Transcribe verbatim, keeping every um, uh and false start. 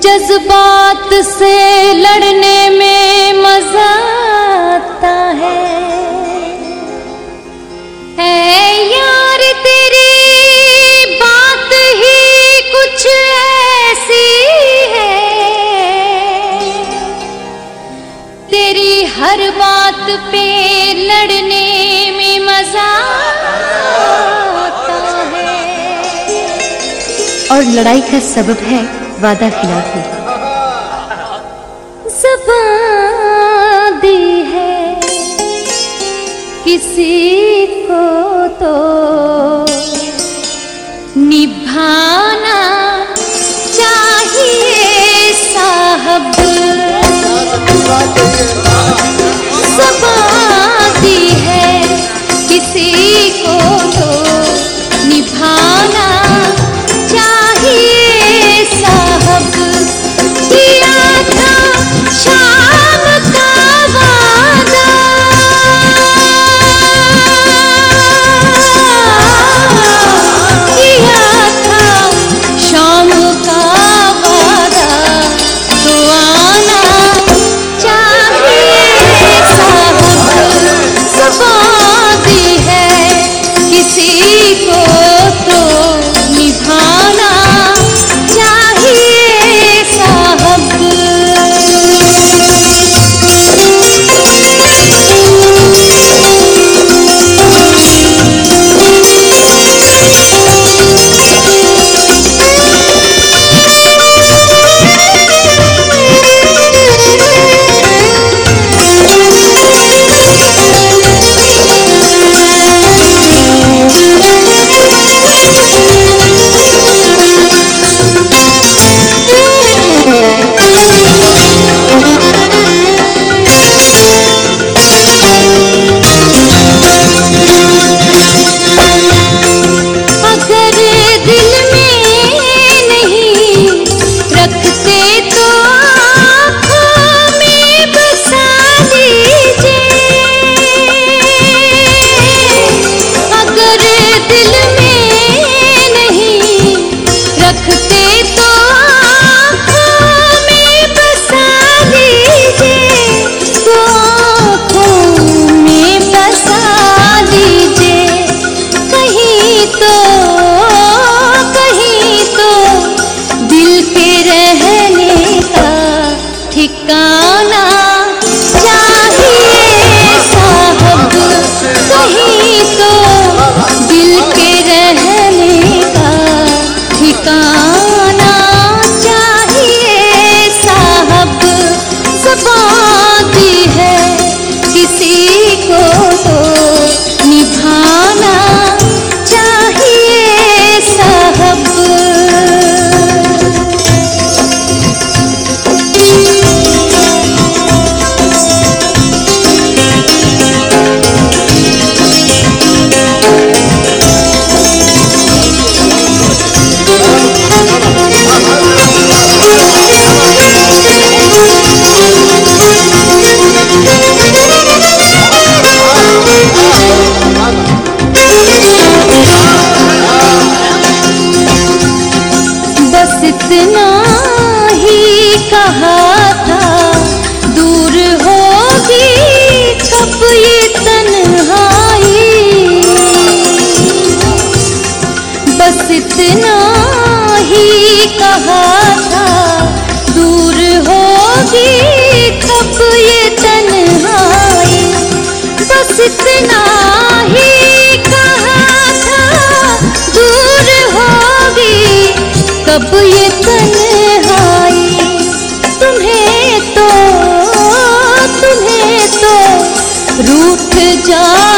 जज्बात से लड़ने में मजा आता है। है यार तेरी बात ही कुछ ऐसी है, तेरी हर बात पे लड़ने में मजा आता है। और लड़ाई का सबब है वादा खिलाफी। ज़बान दी है किसी को तो निभाना चाहिए साहब। ज़बान दी है किसी को तो निभाना चाहिए साहब। किया था शाम का वादा, किया था शाम का वादा, तो आना चाहिए साहब। ज़बान दी है किसी को तो निभाना चाहिए साहब। ठिकाना चाहिए साहब, कहीं तो दिल के रहने का ठिकाना चाहिए साहब। ज़बान दी है किसी को तो निभाना चाहिए साहब। बस इतना ही कहा था, दूर होगी कब ये तन्हाई। बस इतना ही कहा था, दूर होगी कब ये तन्हाई। बस इतना ही कहा था, दूर होगी कब ये तन्हाई। तुम्हें तो तुम्हें तो रूठ जा